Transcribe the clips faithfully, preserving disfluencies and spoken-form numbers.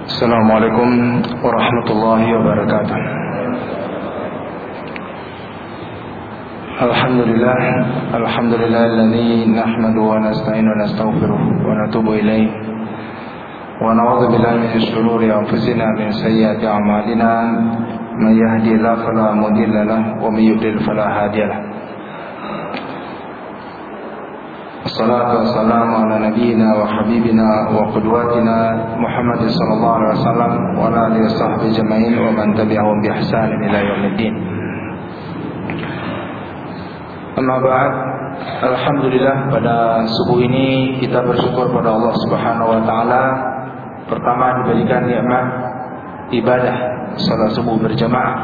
Assalamualaikum warahmatullahi wabarakatuh. Alhamdulillah, alhamdulillahilladzi nahmaduhu wa nasta'inu wa nastaghfiruh wa natubu ilaih wa na'udzu billahi min shururi anfusina min sayyiati a'malina may yahdihillahu fala mudilla lahu wa may yudlil fala hadiya lahu. Assalatu wassalamu ala nabiyyina wa habibina wa qudwatina Muhammad sallallahu alaihi wasallam wa ala alihi washabbihi ajma'in wa man tabi'ahum bi ihsan ila yaumiddin. Amma ba'd, alhamdulillah, pada subuh ini kita bersyukur pada Allah Subhanahu wa taala. Pertama, diberikan nikmat ibadah salat subuh berjamaah.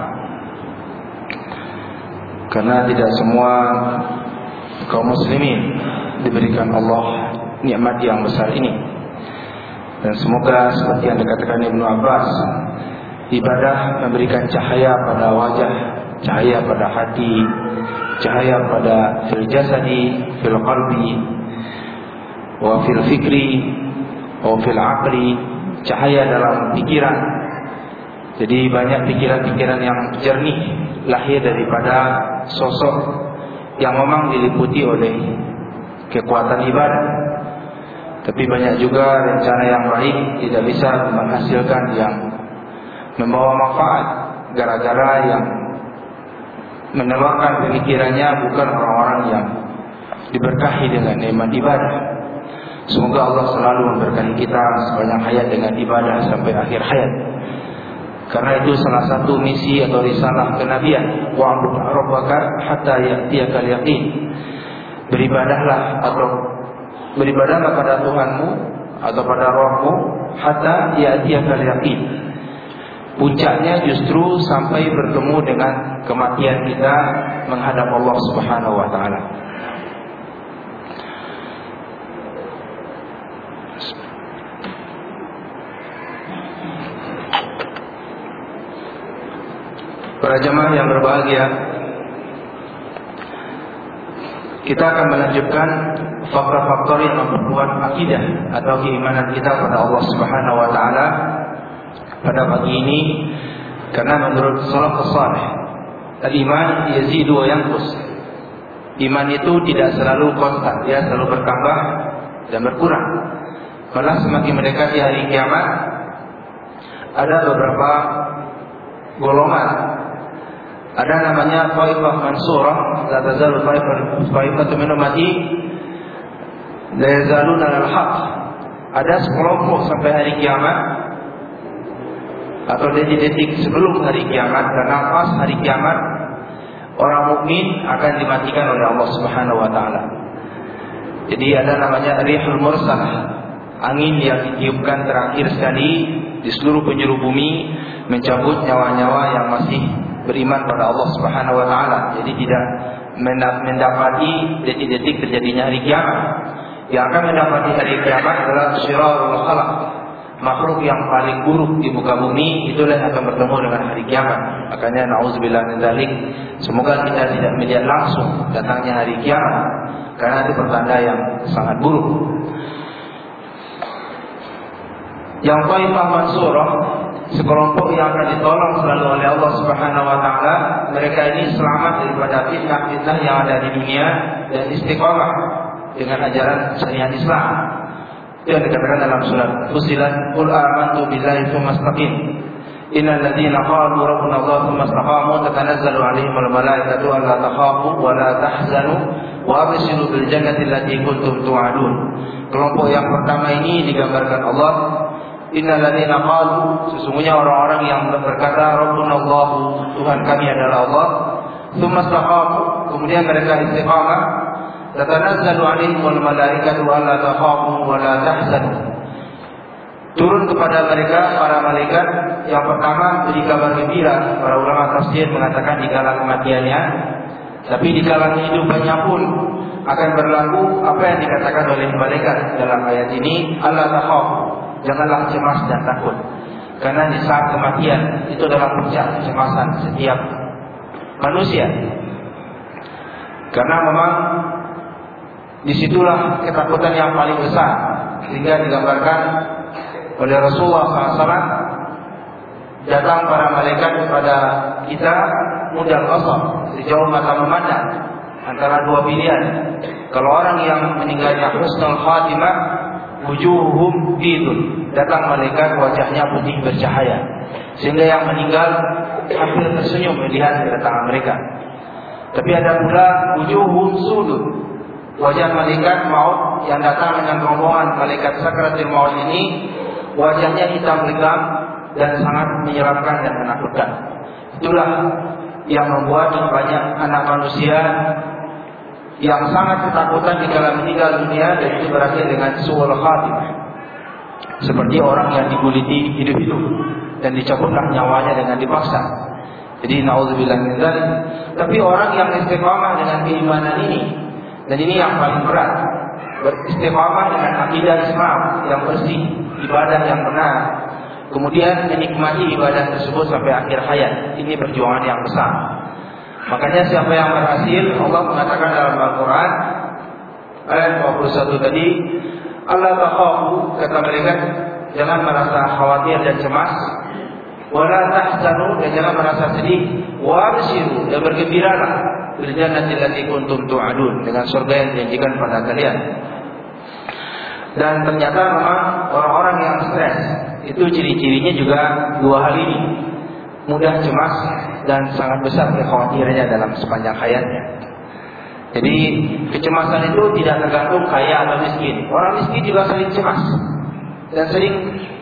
Karena tidak semua kaum muslimin diberikan Allah nikmat yang besar ini. Dan semoga seperti yang dikatakan Ibnu Abbas, ibadah memberikan cahaya pada wajah, cahaya pada hati, cahaya pada fil jasadi, fil qalbi, wa fil fikri, wa fil aqli, cahaya dalam pikiran. Jadi banyak pikiran-pikiran yang jernih lahir daripada sosok yang memang diliputi oleh kekuatan ibadah. Tapi banyak juga rencana yang baik tidak bisa menghasilkan yang membawa manfaat, gara-gara yang meneluarkan pemikirannya bukan orang-orang yang diberkahi dengan nikmat ibadah. Semoga Allah selalu memberkahi kita sepanjang hayat dengan ibadah sampai akhir hayat. Karena itu salah satu misi atau risalah kenabian, wa'bud rabbaka hatta ya'tiyakal yaqin. Beribadahlah atau beribadahlah pada Tuhanmu atau pada Rabbmu hatta ya'tiyakal yaqin. Puncaknya justru sampai bertemu dengan kematian kita menghadap Allah Subhanahu wa taala. Para jemaah yang berbahagia, kita akan melanjutkan faktor-faktor yang memperkuat akidah atau keimanan kita pada Allah Subhanahu wa taala pada pagi ini. Karena menurut salafus saleh, al-iman yazidu wa yanqus. Iman itu tidak selalu konstan, dia selalu bertambah dan berkurang. Malah semakin mendekati hari kiamat, ada beberapa golongan. Ada namanya Taifah Mansurah, la tazalu taifatu min ummati la yazaluna al-haq. Ada sekelompok sampai hari kiamat atau detik-detik sebelum hari kiamat, dan pas hari kiamat orang mukmin akan dimatikan oleh Allah Subhanahu wa taala. Jadi ada namanya Rihul Mursalah, angin yang ditiupkan terakhir sekali di seluruh penjuru bumi, mencabut nyawa-nyawa yang masih beriman pada Allah Subhanahu wa taala. Jadi tidak mendapati detik-detik terjadinya hari kiamat. Yang akan mendapati hari kiamat adalah syirarul khalaq, makhluk yang paling buruk di muka bumi, itulah yang akan bertemu dengan hari kiamat. Makanya nauzubillah min dzalik, semoga kita tidak melihat langsung datangnya hari kiamat, karena itu pertanda yang sangat buruk. Yang Taifah Mansurah, sekelompok yang akan ditolong selalu oleh Allah Subhanahu wa taala. Mereka ini selamat daripada fitnah-fitnah yang ada di dunia dan istiqomah dengan ajaran syariat Islam. Itu yang dikatakan dalam surat Fussilat, qul amantu billahi tsumma istaqim innal ladzina qalu rabbuna Allah tsumma istaqamu tatanazzalu 'alaihimul malaikatu alla takhafu wa la tahzanu wa abshiru bil jannati allati kuntum tu'adun. Kelompok yang pertama ini digambarkan Allah, innal ladzina qalu, sesungguhnya orang-orang yang berkata rabbuna Allah, Tuhan kami adalah Allah, tsumma istaqamu, kemudian mereka istiqamah, tatanazzalu 'alaihimul malaikatu alla takhafu wa la tahzanu. Turun kepada mereka para malaikat. Yang pertama beri kabar gembira. Para ulama tafsir mengatakan di kala kematiannya, tapi di kala kehidupannya pun akan berlaku apa yang dikatakan oleh malaikat dalam ayat ini, alla takhafu, janganlah cemas dan takut. Karena di saat kematian itu adalah puncak kecemasan setiap manusia. Karena memang disitulah ketakutan yang paling besar, sehingga digambarkan oleh Rasulullah shallallahu alaihi wasallam, datang para malaikat kepada kita mudal qasar, sejauh mata memandang, antara dua pilihan. Kalau orang yang meninggalnya husnul khatimah, wujuhum bidun, datang malaikat wajahnya putih bercahaya, sehingga yang meninggal hampir tersenyum melihat kedatangan mereka. Tapi ada pula wujuhum sudud, wajah malaikat maut yang datang dengan rombongan malaikat sakratul maut ini, wajahnya hitam legam dan sangat menyeramkan dan menakutkan. Itulah yang membuat banyak anak manusia yang sangat ketakutan di dalam meninggal dunia, dan itu berakhir dengan su'ul khatimah. Seperti orang yang diguliti hidup-hidup dan dicabutlah nyawanya dengan dipaksa. Jadi naudzubillah min dzalik. Tapi orang yang istiqamah dengan keimanan ini, dan ini yang paling berat, beristiqamah dengan akidah Islam yang bersih, ibadah yang benar, kemudian menikmati ibadah tersebut sampai akhir hayat. Ini perjuangan yang besar. Makanya siapa yang berhasil, Allah mengatakan dalam Al-Quran ayat dua puluh satu tadi, Allah takhafu, kata mereka, jangan merasa khawatir dan cemas, wala tahzanu, dan jangan merasa sedih, wa abshiru, dan bergembiralah bil jannati allati kuntum tu'adun, dengan surga yang dijanjikan pada kalian. Dan ternyata memang orang-orang yang stres itu ciri-cirinya juga dua hal ini, mudah cemas dan sangat besar kekhawatirannya dalam sepanjang hayatnya. Jadi kecemasan itu tidak tergantung kaya atau miskin. Orang miskin juga sering cemas dan sering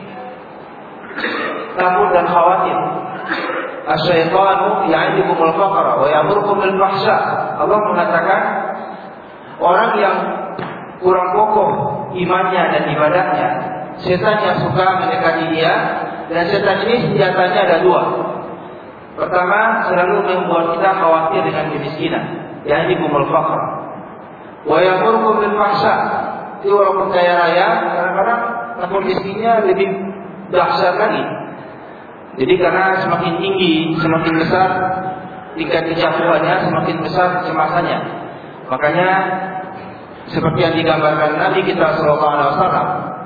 takut dan khawatir. Asy-syaitanu ya'idukumul faqra wa ya'murukum bil fahsya. Allah mengatakan orang yang kurang kokoh imannya dan ibadahnya, setan yang suka mendekati dia, dan setan ini senjatanya ada dua. Pertama, selalu membuat kita khawatir dengan kemiskinan, ya'idukumul faqra wa ya'murukum bil fahsya. Itu walaupun kaya raya, kadang-kadang takut miskinnya lebih dahsyat lagi. Jadi karena semakin tinggi, semakin besar tingkat kejatuhannya, semakin besar kecemasannya. Makanya seperti yang digambarkan Nabi kita sallallahu alaihi wasallam,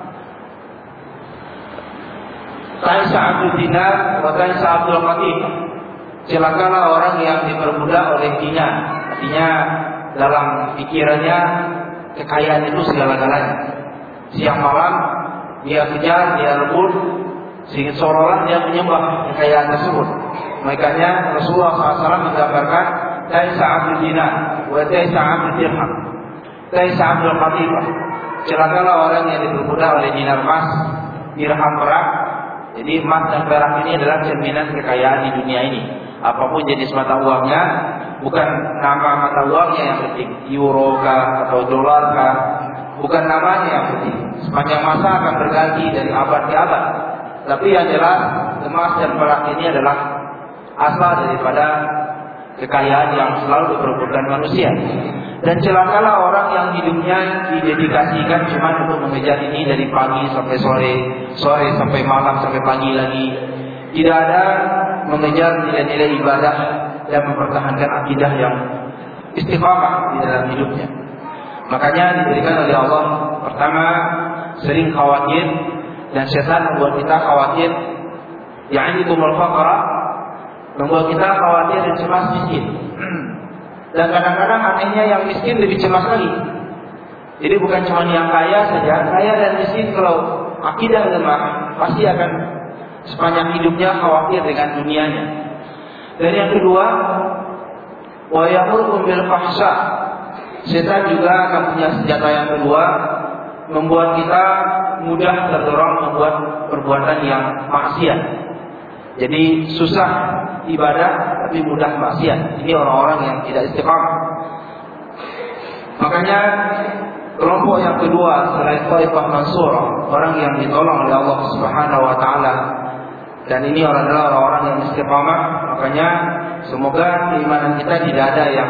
Taisa Abdul Dinar wa Taisa Abdul Qatif, celakalah orang yang diperbudak oleh dinar. Artinya dalam pikirannya kekayaan itu segala-galanya. Siang malam dia kejar, dia rebut, sehingga seolah-olah dia menyembah kekayaan tersebut. Makanya Rasulullah shallallahu alaihi wasallam menggambarkan Taisa Abdul Dinar wa Taisa Abdul Dirham, Taisa Abdul Qatifah, celakalah orang yang diperbudak oleh dinar emas, dirham perak. Jadi emas dan perak ini adalah cerminan kekayaan di dunia ini. Apapun jenis mata uangnya, bukan nama mata uangnya yang penting, euro kah atau dolar kah, bukan namanya yang penting. Sepanjang masa akan berganti dari abad ke abad. Tapi yang jelas emas dan perak ini adalah asal daripada kekayaan yang selalu diperebutkan manusia. Dan celakalah orang yang hidupnya didedikasikan cuma untuk mengejar ini dari pagi sampai sore, sore sampai malam sampai pagi lagi. Tidak ada mengejar nilai-nilai ibadah dan mempertahankan akidah yang istiqamah di dalam hidupnya. Makanya diberikan oleh Allah, pertama sering khawatir, dan setan membuat kita khawatir, ya'idukumul faqra, membuat kita khawatir dan cemas miskin. Dan kadang-kadang anehnya yang miskin lebih cemas lagi. Jadi bukan cuma yang kaya saja, kaya dan miskin kalau akidah lemah pasti akan sepanjang hidupnya khawatir dengan dunianya. Dan yang kedua, wa ya'murukum bil fahsya. Setan juga akan punya senjata yang kedua, membuat kita mudah terdorong membuat perbuatan yang maksiat. Jadi susah ibadah tapi mudah maksiat. Ini orang-orang yang tidak istiqamah. Makanya kelompok yang kedua selain Taifah Mansurah, orang yang ditolong oleh Allah Subhanahu wa taala, dan ini adalah orang-orang yang istiqamah. Makanya semoga keimanan kita tidak ada yang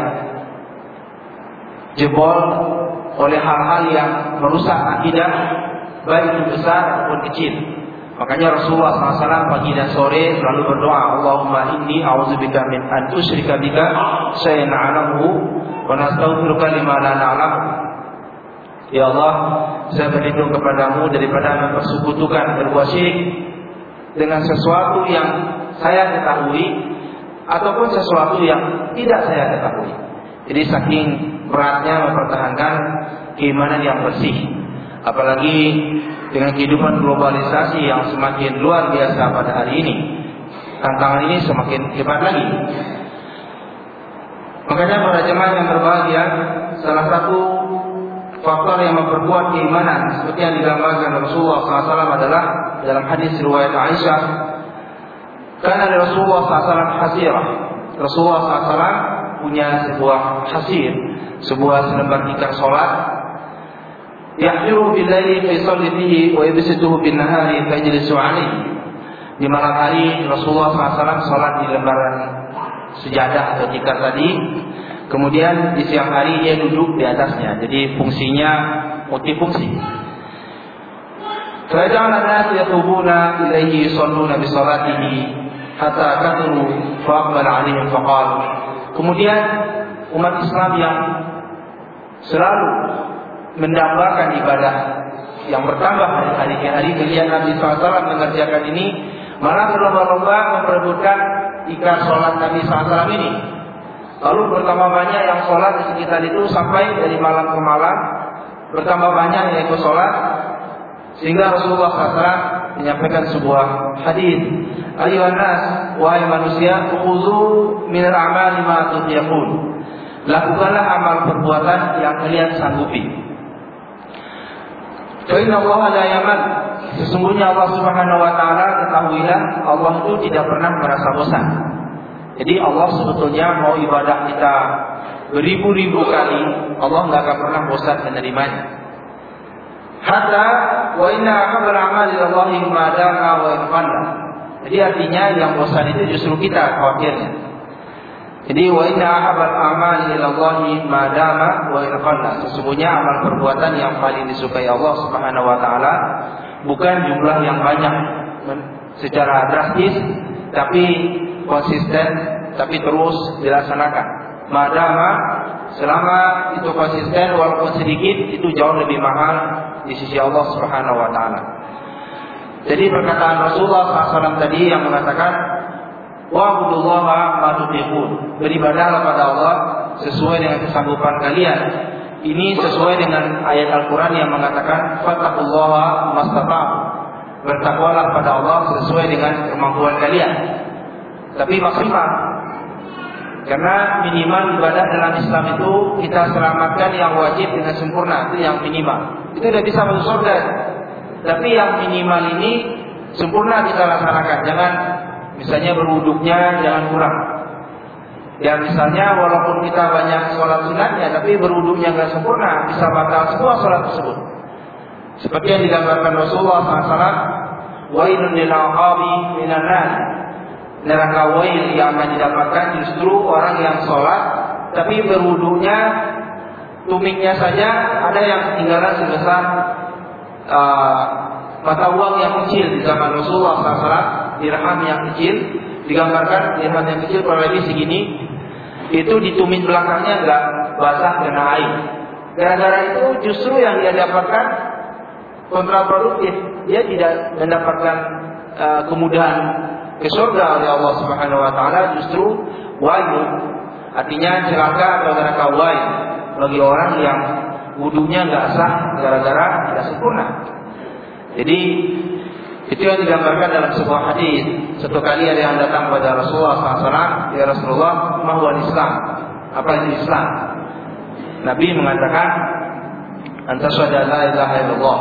jebol oleh hal-hal yang merusak akidah, baik itu besar ataupun kecil. Makanya Rasulullah shallallahu alaihi wasallam pagi dan sore selalu berdoa, Allahumma inni a'udzubika min an usyrika bika syai'an a'lamuhu wa nastaghfiruka lima la na'lam. Ya Allah, saya berlindung kepadamu daripada mempersekutukan berbuat syirik dengan sesuatu yang saya ketahui ataupun sesuatu yang tidak saya ketahui. Jadi saking beratnya mempertahankan keimanan yang bersih, apalagi dengan kehidupan globalisasi yang semakin luar biasa pada hari ini, tantangan ini semakin hebat lagi. Makanya para jemaah yang berbahagia, salah satu faktor yang memperkuat keimanan seperti yang digambarkan Rasulullah shallallahu alaihi wasallam adalah dalam hadis riwayat Aisyah, karena Rasulullah shallallahu alaihi wasallam hasirah. Rasulullah shallallahu alaihi wasallam punya sebuah hasir, sebuah selembar tikar solat. Yahdiru billaili fa yusalli fihi wa yabsituhu bin nahari fa yajlisu alaihi. Di malam hari Rasulullah shallallahu alaihi wasallam solat di lembaran sejadah atau tikar tadi. Kemudian di siang hari dia duduk di atasnya. Jadi fungsinya multifungsi. Faja'ala an-nas yatubuna ilaihi yusalluna bi salatihi hatta kathuru fa aqbala 'alaihim faqal. Kemudian umat Islam yang selalu mendambakan ibadah yang bertambah hari ke hari, melihat Nabi shallallahu alaihi wasallam mengerjakan ini, malah berlomba-lomba memperebutkan ikrar sholat Nabi shallallahu alaihi wasallam ini. Lalu bertambah banyak yang sholat di sekitar itu, sampai dari malam ke malam bertambah banyak yang ikut sholat, sehingga Rasulullah shallallahu alaihi wasallam menyampaikan sebuah hadis, ayuhan nas, wahai manusia, khudzu minal a'mali ma tutyaqun. Lakukanlah amal perbuatan yang kalian sanggupi. Fa inna Allah la yaman. Sesungguhnya Allah Subhanahu wa taala, ketahuilah, Allah itu tidak pernah merasa bosan. Jadi Allah sebetulnya mau ibadah kita beribu-ribu kali, Allah nggak akan pernah bosan menerimanya. Hatta wa inna ahabal a'mali lillahi ma dama wa in qalla. Jadi artinya yang bosan itu justru kita khawatirnya. Jadi wa inna ahabal a'mali lillahi ma dama wa in qalla. Sesungguhnya amal perbuatan yang paling disukai Allah Subhanahu wa taala bukan jumlah yang banyak secara drastis, tapi konsisten, tapi terus dilaksanakan. Madama, selama itu konsisten walaupun sedikit, itu jauh lebih mahal di sisi Allah Subhanahu wa taala. Jadi perkataan Rasulullah shallallahu alaihi wasallam tadi yang mengatakan wa'budullaha ma tutiqun, beribadahlah pada Allah sesuai dengan kesanggupan kalian. Ini sesuai dengan ayat Al-Quran yang mengatakan fattaqullaha mastata'tum, bertakwalah pada Allah sesuai dengan kemampuan kalian, tapi maksimal. Karena minimal ibadah dalam Islam itu kita selamatkan yang wajib dengan sempurna, itu yang minimal. Itu sudah bisa masuk surga. Tapi yang minimal ini sempurna kita laksanakan. Jangan misalnya berwuduknya jangan kurang. Ya misalnya walaupun kita banyak sholat sunatnya, tapi berwuduknya nggak sempurna, bisa batal semua sholat tersebut. Seperti yang digambarkan Rasulullah shallallahu alaihi wasallam, wailun lil aqabi minan nar. Neraka wail yang akan didapatkan justru orang yang sholat tapi berwudunya tumingnya saja ada yang ketinggalan sebesar uh, mata uang yang kecil di zaman Rasulullah shallallahu alaihi wasallam, dirham yang kecil, digambarkan dirham yang kecil kurang lebih segini, itu di tumit belakangnya nggak basah kena air. Gara-gara itu justru yang dia dapatkan kontraproduktif, dia tidak mendapatkan uh, kemudahan ke surga oleh Allah Subhanahu wa taala, justru wail, artinya celaka atau neraka wail bagi orang yang wudunya enggak sah gara-gara tidak sempurna. Jadi itu yang digambarkan dalam sebuah hadis. Satu kali ada yang datang kepada Rasulullah shallallahu alaihi wasallam, ya Rasulullah, ma huwa Islam? Apa itu Islam? Nabi mengatakan, anta syahada la ilaha illallah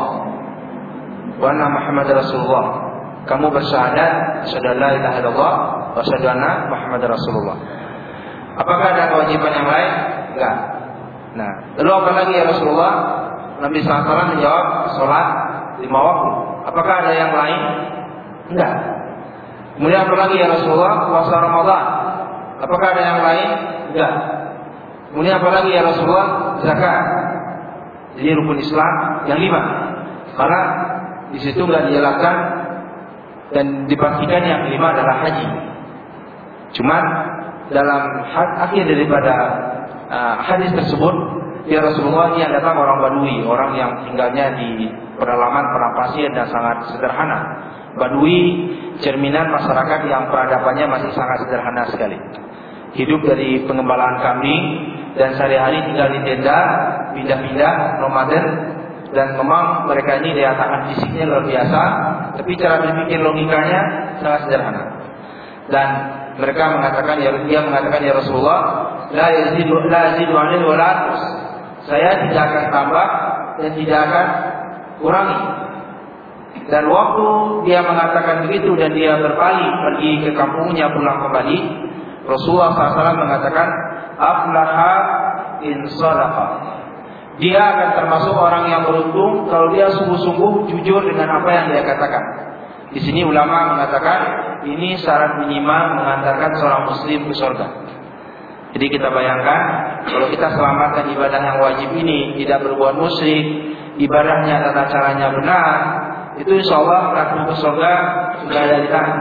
wa anna Muhammadar Rasulullah. Kamu bersyahadat asyhadu la ilaha illallah wa asyhadu anna Muhammadar Rasulullah. Apakah ada kewajiban yang lain? Enggak. Nah, lalu apa lagi ya Rasulullah? Nabi shallallahu alaihi wasallam menjawab, salat lima waktu. Apakah ada yang lain? Enggak. Kemudian apa lagi ya Rasulullah? Puasa Ramadan. Apakah ada yang lain? Enggak. Kemudian apa lagi ya Rasulullah? Zakat. Jadi rukun Islam yang lima. Karena di situ enggak dijelaskan dan dipastikan yang kelima adalah haji. Cuma dalam akhir daripada uh, hadis tersebut ya Rasulullah, ini yang datang orang Badui, orang yang tinggalnya di pedalaman padang pasir dan sangat sederhana. Badui cerminan masyarakat yang peradabannya masih sangat sederhana sekali. Hidup dari pengembalaan kambing dan sehari-hari tinggal di tenda, pindah-pindah, nomaden. Dan memang mereka ini daya tahan fisiknya luar biasa, tapi cara berpikir logikanya sangat sederhana. Dan mereka mengatakan, ya dia mengatakan ya Rasulullah, la yazidu la yazidu alaihi wa la atus. Saya tidak akan tambah dan tidak akan kurangi. Dan waktu dia mengatakan begitu dan dia berpaling pergi ke kampungnya pulang kembali, Rasulullah shallallahu alaihi wasallam mengatakan, aflaha in shadaqa. Dia akan termasuk orang yang beruntung kalau dia sungguh-sungguh jujur dengan apa yang dia katakan. Di sini ulama mengatakan ini syarat minimal mengantarkan seorang muslim ke surga. Jadi kita bayangkan kalau kita selamatkan ibadah yang wajib ini, tidak berbuat musyrik, ibadahnya tata caranya benar, itu insya Allah kartu ke surga sudah ada di tangan.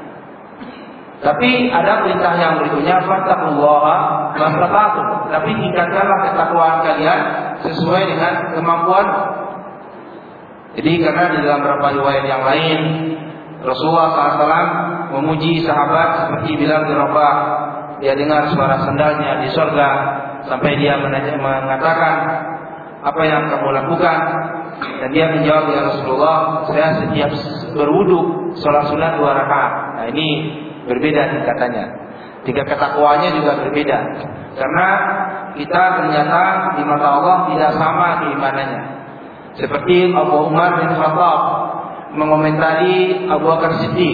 Tapi ada perintah yang berikutnya, fattaqullaha mastata'tum. Tapi tingkatkanlah ketakwaan kalian sesuai dengan kemampuan. Jadi karena di dalam beberapa riwayat yang lain, Rasulullah shallallahu alaihi wasallam memuji sahabat seperti Bilal bin Rabah. Dia dengar suara sandalnya di surga sampai dia mengatakan, apa yang kamu lakukan? Dan dia menjawab, ya Rasulullah, saya setiap berwudu sholat sunat dua rakaat. Nah ini berbeda tingkatannya. Tingkat ketakwaannya juga berbeda. Karena kita ternyata di mata Allah tidak sama keimanannya. Seperti Abu Umar bin Khattab mengomentari Abu Bakar Siddiq.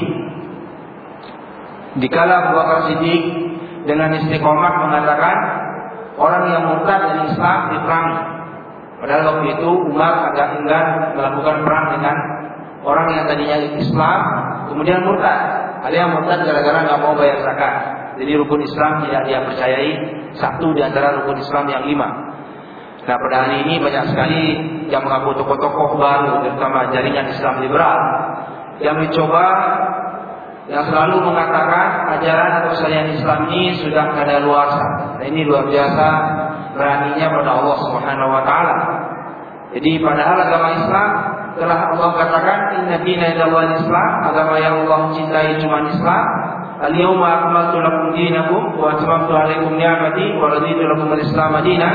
Dikala Abu Bakar Siddiq dengan istiqomah mengatakan orang yang murtad dari Islam diperangi. Padahal waktu itu Umar agak enggan melakukan perang dengan orang yang tadinya Islam kemudian murtad. Ada yang murtad gara-gara nggak mau bayar zakat. Jadi rukun Islam tidak dia percayai, satu di antara rukun Islam yang lima. Nah pada hari ini banyak sekali yang mengaku tokoh-tokoh baru, terutama jaringan Islam liberal, yang mencoba, yang selalu mengatakan ajaran atau syariat Islam ini sudah kadaluarsa. Nah ini luar biasa beraninya pada Allah Subhanahu Wa Taala. Jadi padahal agama Islam telah Allah katakan inna dina indallahi Islam, agama yang Allah cintai cuma Islam. Al-yawma akmaltu lakum dinakum wa atmamtu alaikum ni'mati wa raditu lakum al-Islam madina.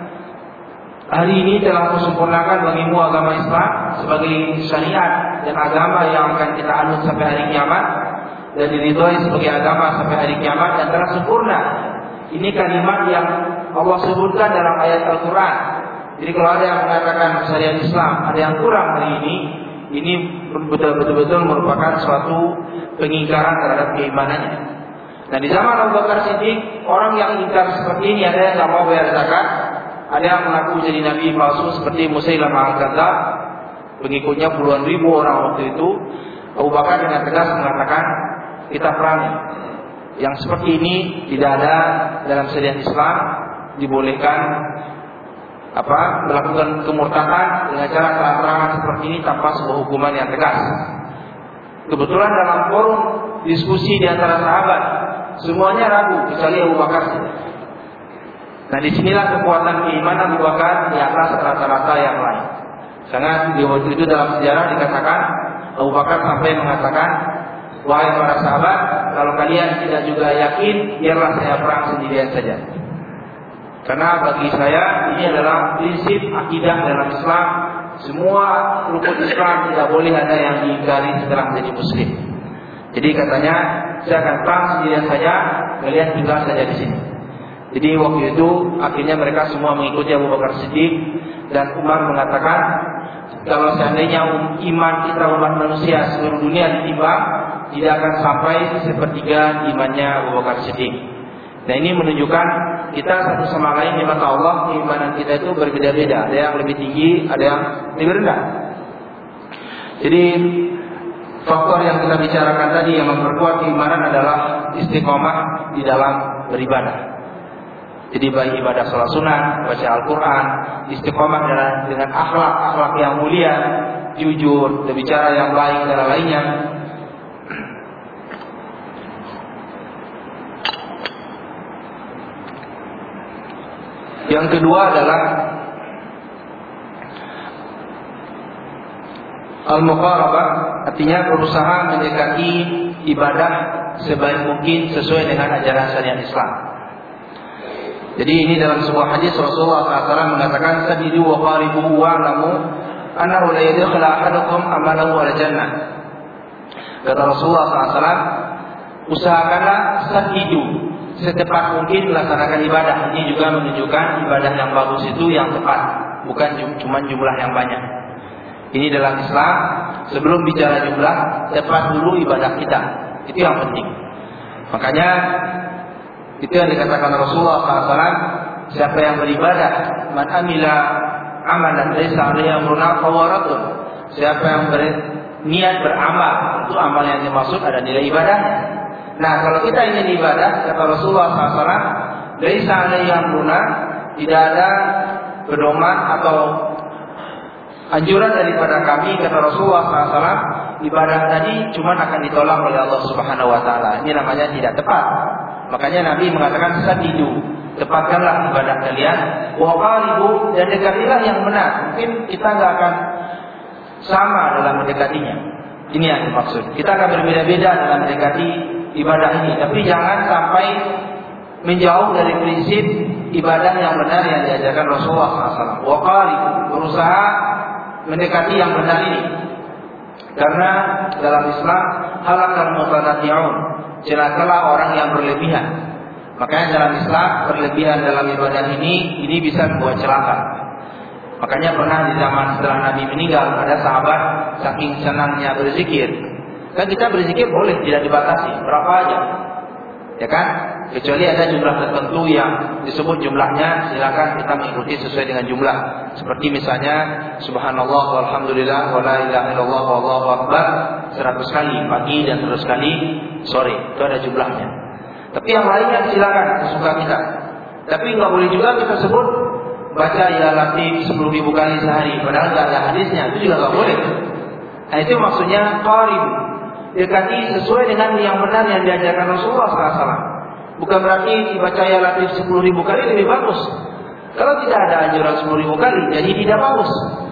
Hari ini telah kusempurnakan bagimu agama Islam sebagai syariat dan agama yang akan kita anut sampai hari kiamat, dan diridhoi sebagai agama sampai hari kiamat dan telah sempurna. Ini kalimat yang Allah sebutkan dalam ayat Al-Quran. Jadi kalau ada yang mengatakan syariat Islam ada yang kurang hari ini, ini betul-betul merupakan suatu pengingkaran terhadap keimanannya. Nah di zaman Abu Bakar Siddiq, orang yang ingkar seperti ini, ada yang tidak mau bayar zakat, ada yang mengaku jadi nabi palsu seperti Musailamah al-Kadzdzab, pengikutnya puluhan ribu orang waktu itu. Abu Bakar dengan tegas mengatakan kita perangi. Yang seperti ini tidak ada dalam syariat Islam, dibolehkan apa melakukan kemurtadan dengan cara terang-terangan seperti ini tanpa sebuah hukuman yang tegas. Kebetulan dalam forum diskusi di antara sahabat semuanya ragu kecuali Abu Bakar. Nah disinilah kekuatan keimanan Abu Bakar di atas rata-rata yang lain. Karena di waktu itu dalam sejarah dikatakan Abu Bakar sampai mengatakan, wahai para sahabat, kalau kalian tidak juga yakin, biarlah saya perang sendirian saja. Karena bagi saya ini adalah prinsip akidah dalam Islam. Semua rukun Islam tidak boleh ada yang diingkari setelah menjadi Muslim. Jadi katanya, saya akan perang sendirian saja, kalian tinggal saja di sini. Jadi waktu itu akhirnya mereka semua mengikuti Abu Bakar Siddiq, dan Umar mengatakan, kalau seandainya iman kita umat manusia seluruh dunia ditimbang, tidak akan sampai sepertiga imannya Abu Bakar Siddiq. Nah ini menunjukkan kita satu sama lain di mata Allah keimanan kita itu berbeda-beda. Ada yang lebih tinggi, ada yang lebih rendah. Jadi faktor yang kita bicarakan tadi yang memperkuat keimanan adalah istiqomah di dalam beribadah. Jadi baik ibadah sholat sunat, baca Al-Quran, istiqomah dengan, dengan akhlak-akhlak yang mulia, jujur, berbicara yang baik dan lainnya. Yang kedua adalah al-muqarabah, artinya berusaha mendekati ibadah sebaik mungkin sesuai dengan ajaran syariat Islam. Jadi ini dalam sebuah hadis Rasulullah shallallahu alaihi wasallam mengatakan, sadidu wa qaribu wa'lamu annahu la yadkhulu ahadukum amalahu al-jannah. Kata Rasulullah shallallahu alaihi wasallam, usahakanlah sadidu, secepat mungkin melaksanakan ibadah. Ini juga menunjukkan ibadah yang bagus itu yang tepat, bukan cuma jumlah yang banyak. Ini dalam Islam, sebelum bicara jumlah, tepat dulu ibadah kita. Itu yang penting. Makanya itu yang dikatakan Rasulullah shallallahu alaihi wasallam, siapa yang beribadah, man amila amalan laisa alaihi amruna fahuwa raddun. Siapa yang berniat beramal, itu amal yang dimaksud ada nilai ibadahnya. Nah, kalau kita ingin ibadah, kata Rasulullah shallallahu alaihi wasallam, laisa alaihi amruna, tidak ada pedoman atau anjuran daripada kami, kata Rasulullah shallallahu alaihi wasallam, ibadah tadi cuma akan ditolak oleh Allah Subhanahu Wa Taala. Ini namanya tidak tepat. Makanya Nabi mengatakan sadidu, tepatkanlah ibadah kalian, wa qaribu, dan dekatilah yang benar. Mungkin kita nggak akan sama dalam mendekatinya. Ini yang dimaksud. Kita akan berbeda-beda dalam mendekati ibadah ini, tapi jangan sampai menjauh dari prinsip ibadah yang benar yang diajarkan Rasulullah shallallahu alaihi wasallam. Wa qaribu, berusaha mendekati yang benar ini. Karena dalam Islam halakal mutanatti'un, celakalah orang yang berlebihan. Makanya dalam Islam berlebihan dalam ibadah ini ini bisa membuat celaka. Makanya pernah di zaman setelah Nabi meninggal, ada sahabat saking senangnya berzikir. Kan kita berzikir boleh, tidak dibatasi, berapa aja, ya kan? Kecuali ada jumlah tertentu yang disebut jumlahnya, silakan kita mengikuti sesuai dengan jumlah. Seperti misalnya subhanallah walhamdulillah wala ilaha illallah wallahu akbar seratus kali pagi dan seratus kali sore. Itu ada jumlahnya. Tapi yang lainnya silakan sesuka kita. Tapi nggak boleh juga kita sebut baca ya latif sepuluh ribu kali sehari, padahal nggak ada hadisnya. Itu juga nggak boleh. Nah, itu maksudnya qarib, dekati sesuai dengan yang benar yang diajarkan Rasulullah shallallahu alaihi wasallam. Bukan berarti dibaca ya latif sepuluh ribu kali lebih bagus. Kalau tidak ada anjuran sepuluh ribu kali, jadi tidak bagus.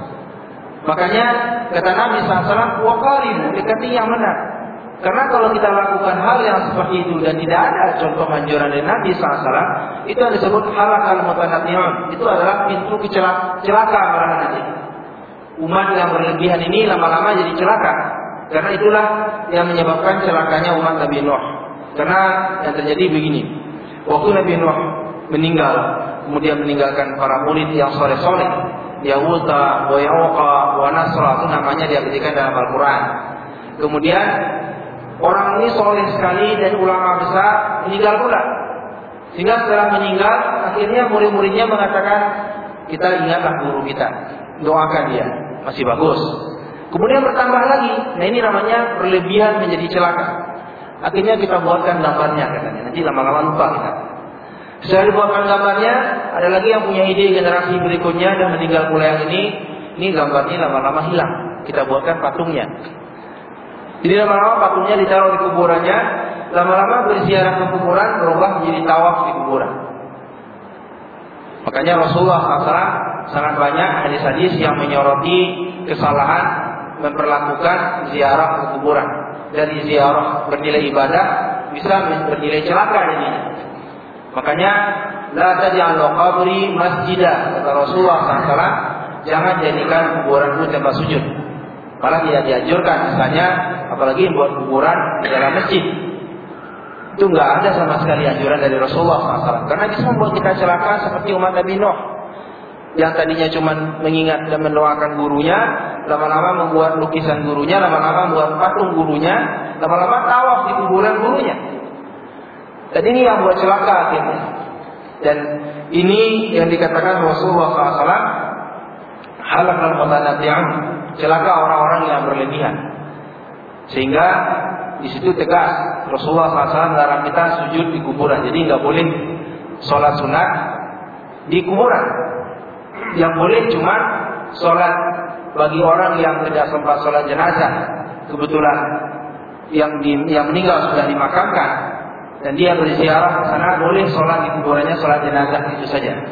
Makanya kata Nabi shallallahu alaihi wasallam, wa qarib, dekati yang benar. Karena kalau kita lakukan hal yang seperti itu dan tidak ada contoh anjuran dari Nabi shallallahu alaihi wasallam, itu yang disebut halakal mutanatti'un. Itu adalah pintu celaka orang nanti. Umat yang berlebihan ini lama-lama jadi celaka. Karena itulah yang menyebabkan celakanya umat Nabi Nuh. Karena yang terjadi begini, waktu Nabi Nuh meninggal, kemudian meninggalkan para murid yang soleh-soleh, Yahuda, wa Yauqa, wa Nasra, itu namanya diartikan dalam Al-Quran. Kemudian orang ini soleh sekali dan ulama besar meninggal pula. Sehingga setelah meninggal, akhirnya murid-muridnya mengatakan, kita ingatlah guru kita, doakan dia, masih bagus. Kemudian bertambah lagi, nah ini namanya berlebihan menjadi celaka. Akhirnya kita buatkan gambarnya katanya. Nanti lama-lama lupa kita. Setelah dibuatkan gambarnya, ada lagi yang punya ide generasi berikutnya dan meninggal pula yang ini. Ini gambarnya lama-lama hilang. Kita buatkan patungnya. Jadi lama-lama patungnya ditaruh di kuburannya. Lama-lama berziarah ke kuburan berubah menjadi tawaf di kuburan. Makanya Rasulullah shallallahu alaihi wasallam sangat banyak hadis-hadis yang menyoroti kesalahan memperlakukan ziarah ke kuburan. Dari ziarah bernilai ibadah bisa bernilai celaka ini. Makanya la taj'alu qabri masjidah, kata Rasulullah shallallahu alaihi wasallam, jangan jadikan kuburanku tempat sujud. Malah tidak dianjurkan, misalnya apalagi buat kuburan di dalam masjid. Itu nggak ada sama sekali anjuran dari Rasulullah shallallahu alaihi wasallam. Karena bisa membuat kita celaka seperti umat Nabi Nuh, yang tadinya cuma mengingat dan mendoakan gurunya, lama-lama membuat lukisan gurunya, lama-lama membuat patung gurunya, lama-lama tawaf di kuburan gurunya. Dan ini yang buat celaka akhirnya. Dan ini yang dikatakan Rasulullah shallallahu alaihi wasallam, halakal mutanatti'un, celaka orang-orang yang berlebihan. Sehingga di situ tegas Rasulullah shallallahu alaihi wasallam melarang kita sujud di kuburan. Jadi nggak boleh sholat sunat di kuburan. Yang boleh cuma sholat bagi orang yang tidak sempat sholat jenazah, kebetulan yang di, yang meninggal sudah dimakamkan dan dia berziarah ke sana, boleh sholat di kuburannya, sholat jenazah itu saja.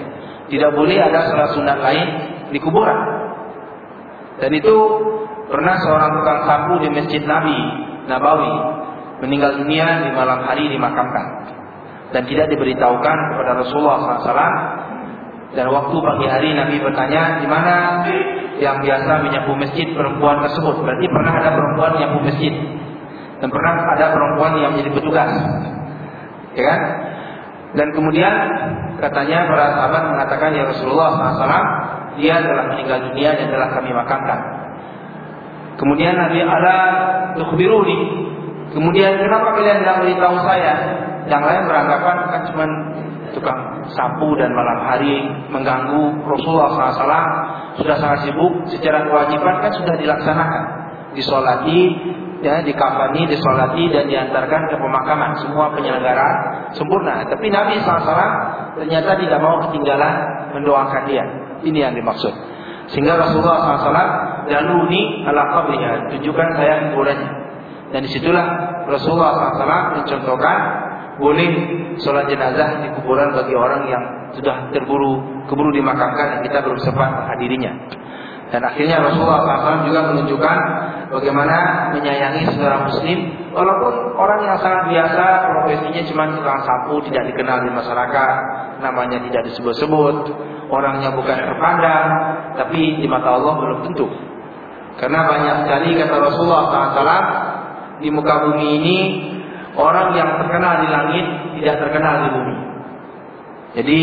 Tidak boleh ada salat sunat lain di kuburan. Dan itu pernah seorang tukang sapu di Masjid Nabi Nabawi meninggal dunia di malam hari dimakamkan dan tidak diberitahukan kepada Rasulullah shallallahu alaihi wasallam. Dan waktu pagi hari Nabi bertanya, di mana yang biasa menyapu masjid perempuan tersebut? Berarti pernah ada perempuan menyapu masjid dan pernah ada perempuan yang menjadi petugas, ya kan? Dan kemudian katanya para sahabat mengatakan, ya Rasulullah shallallahu alaihi wasallam, dia telah meninggal dunia dan telah kami makamkan. Kemudian Nabi ala tukhbiruni. Kemudian kenapa kalian tidak beritahu saya? Yang lain beranggapan kan cuma tukang sapu dan malam hari mengganggu. Rasulullah shallallahu alaihi wasallam sudah sangat sibuk, secara kewajiban kan sudah dilaksanakan, disolati, ya, dikafani, disolati dan diantarkan ke pemakaman, semua penyelenggaraan sempurna. Tapi Nabi shallallahu alaihi wasallam ternyata tidak mau ketinggalan mendoakan dia. Ini yang dimaksud. Sehingga Rasulullah shallallahu alaihi wasallam daluni ala qabriha, tunjukkan saya kuburannya. Dan disitulah Rasulullah shallallahu alaihi wasallam mencontohkan boleh sholat jenazah di kuburan bagi orang yang sudah terburu keburu dimakamkan dan kita belum sempat menghadirinya. Dan akhirnya Rasulullah shallallahu alaihi wasallam juga menunjukkan bagaimana menyayangi saudara muslim, walaupun orang yang sangat biasa, profesinya cuma tukang sapu, tidak dikenal di masyarakat, namanya tidak disebut-sebut, orangnya bukan terpandang, tapi di mata Allah belum tentu. Karena banyak sekali kata Rasulullah shallallahu alaihi wasallam, di muka bumi ini orang yang terkenal di langit tidak terkenal di bumi. Jadi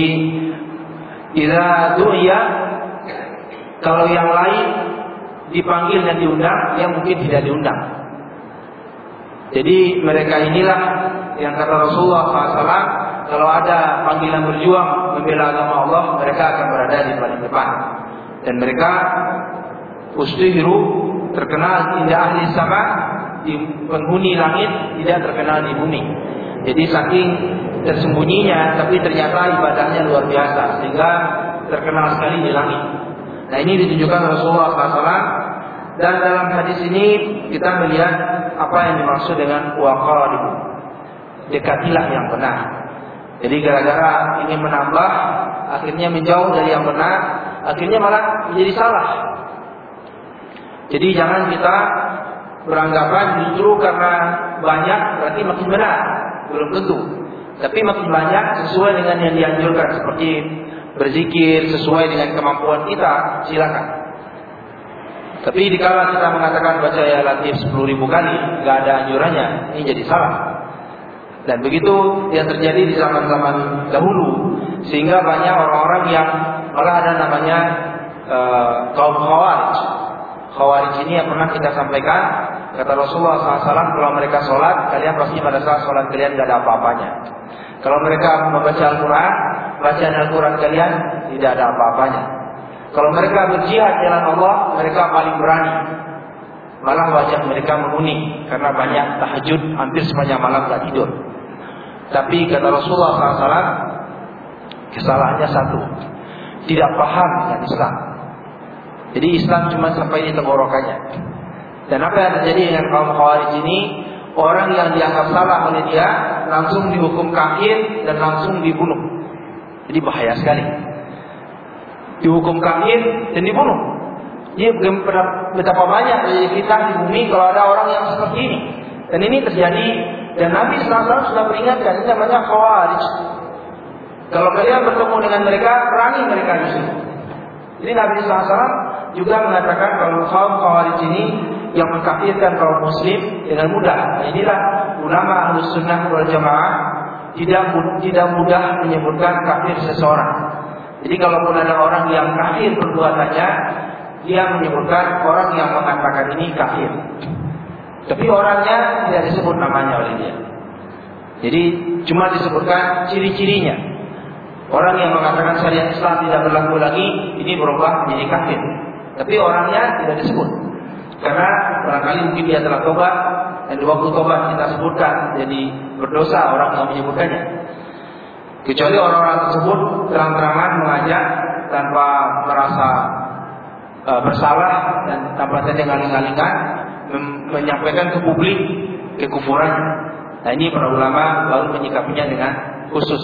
idza du'iya, kalau yang lain dipanggil dan diundang, yang mungkin tidak diundang. Jadi mereka inilah yang kata Rasulullah shallallahu alaihi wasallam, kalau ada panggilan berjuang membela agama Allah, mereka akan berada di paling depan. Dan mereka ustuhiru, terkenal indah ahli sama, di penghuni langit, tidak terkenal di bumi. Jadi saking tersembunyinya, tapi ternyata ibadahnya luar biasa, sehingga terkenal sekali di langit. Nah, ini ditunjukkan Rasulullah shallallahu alaihi wasallam. Dan dalam hadis ini kita melihat apa yang dimaksud dengan waqaribu, dekatilah yang benar. Jadi gara-gara ingin menambah, akhirnya menjauh dari yang benar, akhirnya malah menjadi salah. Jadi jangan kita beranggapan justru karena banyak berarti makin benar, belum tentu. Tapi makin banyak sesuai dengan yang dianjurkan, seperti berzikir sesuai dengan kemampuan kita, silakan. Tapi dikala kita mengatakan baca ya latif sepuluh ribu kali, nggak ada anjurannya, ini jadi salah. Dan begitu yang terjadi di zaman-zaman dahulu, sehingga banyak orang-orang yang malah ada namanya uh, kaum khawarij. Khawarij ini yang pernah kita sampaikan, kata Rasulullah shallallahu alaihi wasallam, kalau mereka sholat, kalian pasti pada saat sholat kalian tidak ada apa-apanya. Kalau mereka membaca Al-Quran, bacaan Al-Quran kalian tidak ada apa-apanya. Kalau mereka berjihad jalan Allah, mereka paling berani. Malah wajah mereka menguning karena banyak tahajud, hampir sepanjang malam tak tidur. Tapi kata Rasulullah shallallahu alaihi wasallam, kesalahannya satu, tidak paham dengan Islam. Jadi Islam cuma sampai di tenggorokannya. Dan apa yang terjadi dengan kaum Khawarij ini, orang yang dianggap salah oleh dia langsung dihukum kafir dan langsung dibunuh. Jadi bahaya sekali. Dihukum kafir dan dibunuh. Jadi betapa banyak dari kita di bumi kalau ada orang yang seperti ini. Dan ini terjadi, dan Nabi shallallahu alaihi wasallam sudah peringatkan, ini namanya Khawarij. Kalau kalian bertemu dengan mereka, perangi mereka justru. Jadi Nabi shallallahu alaihi wasallam juga mengatakan kalau kaum Khawarij ini yang mengkafirkan kaum muslim dengan mudah. Nah, inilah ulama Ahlus Sunnah wal Jamaah tidak tidak mudah menyebutkan kafir seseorang. Jadi kalaupun ada orang yang kafir perbuatannya, dia menyebutkan orang yang mengatakan ini kafir. Tapi orangnya tidak disebut namanya oleh dia. Jadi cuma disebutkan ciri-cirinya. Orang yang mengatakan syariat Islam tidak berlaku lagi, ini berubah menjadi kafir. Tapi orangnya tidak disebut. Karena barangkali mungkin dia telah tobat, dan di waktu tobat kita sebutkan jadi berdosa orang yang menyebutkannya. Kecuali orang-orang tersebut terang-terangan mengajak tanpa merasa e, bersalah dan tanpa tendang-aling-alingan menyampaikan ke publik kekufurannya. Nah, ini para ulama baru menyikapinya dengan khusus.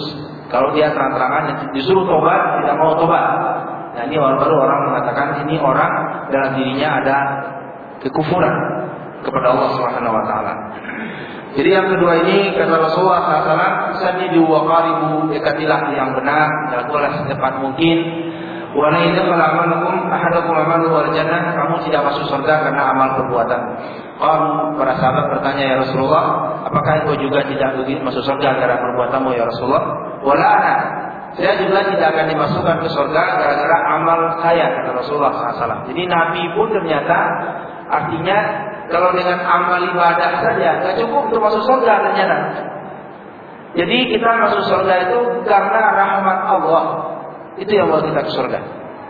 Kalau dia terang-terangan disuruh tobat tidak mau tobat. Nah ini orang baru orang mengatakan ini orang dalam dirinya ada kekufuran kepada Allah Subhanahu Wa Taala. Jadi yang kedua ini kata Rasulullah shallallahu alaihi wasallam, sadidu wa qaribu, dekatilah yang benar, lakukanlah secepat mungkin. Wala idza amalukum ahadakum amalu wal jannah, kamu tidak masuk surga karena amal perbuatan. Qalu, para sahabat bertanya, ya Rasulullah, apakah engkau juga tidak masuk surga karena perbuatanmu ya Rasulullah? Wala ana, saya juga tidak akan dimasukkan ke surga gara-gara amal saya, kata Rasulullah shallallahu alaihi wasallam. Jadi Nabi pun ternyata artinya kalau dengan amal ibadah saja tidak cukup untuk masuk surga ternyata. Jadi kita masuk surga itu karena rahmat Allah. Itu yang membuat kita ke surga.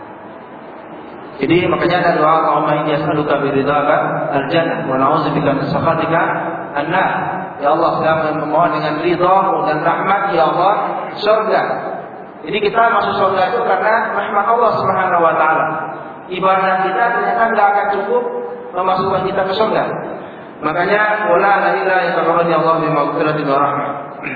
Jadi makanya ada doa, Allahumma inni as'aluka biridhaka al-jannah wa na'udzubika min sakhatika an-nar. Ya Allah, saya memohon dengan ridha dan rahmat ya Allah surga. Jadi kita masuk surga itu karena rahmat Allah Subhanahu wa taala. Ibadah kita ternyata tidak akan cukup memasukkan kita ke surga. Makanya wala la ilaha illallah ya Allah bi maghfiratin wa rahmah.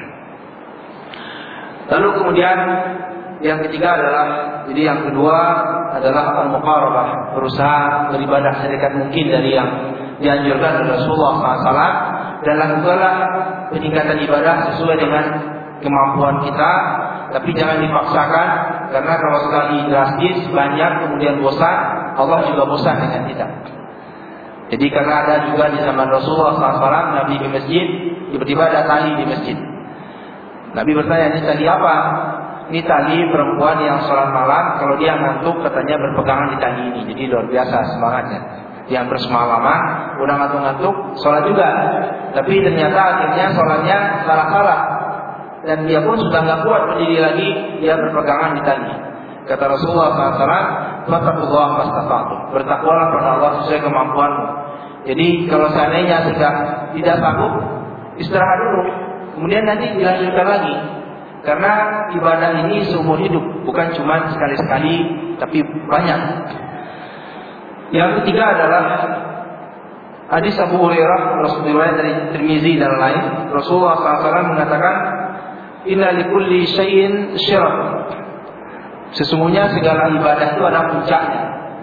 Lalu kemudian yang ketiga adalah, jadi yang kedua adalah al-muqarabah, berusaha beribadah sedekat mungkin dari yang dianjurkan oleh Rasulullah shallallahu alaihi wasallam, dan lakukanlah peningkatan ibadah sesuai dengan kemampuan kita, tapi jangan dipaksakan, karena kalau sekali drastis banyak kemudian bosan, Allah juga bosan dengan kita. Jadi karena ada juga di zaman Rasulullah shallallahu alaihi wasallam, Nabi di masjid, tiba-tiba ada tali di masjid. Nabi bertanya, ini tali apa? Ini tali perempuan yang sholat malam, kalau dia ngantuk katanya berpegangan di tali ini. Jadi luar biasa semangatnya. Yang bersemalaman, udah ngantuk-ngantuk, sholat juga. Tapi ternyata akhirnya sholatnya salah-salah. Dan dia pun sudah nggak kuat berdiri lagi, dia berpegangan di tali. Kata Rasulullah shallallahu alaihi wasallam, "Fattaqullaha mastata'tum." Bertakwalah kepada Allah sesuai kemampuanmu. Jadi kalau seandainya tidak tidak sanggup, istirahat dulu. Kemudian nanti dilanjutkan lagi. Karena ibadah ini seumur hidup, bukan cuma sekali-sekali, tapi banyak. Yang ketiga adalah hadis Abu Hurairah, Rasulullah dari Tirmizi dan lain. Rasulullah shallallahu alaihi wasallam mengatakan, "Inna likulli syai'in syirat." Sesungguhnya segala ibadah itu ada puncaknya.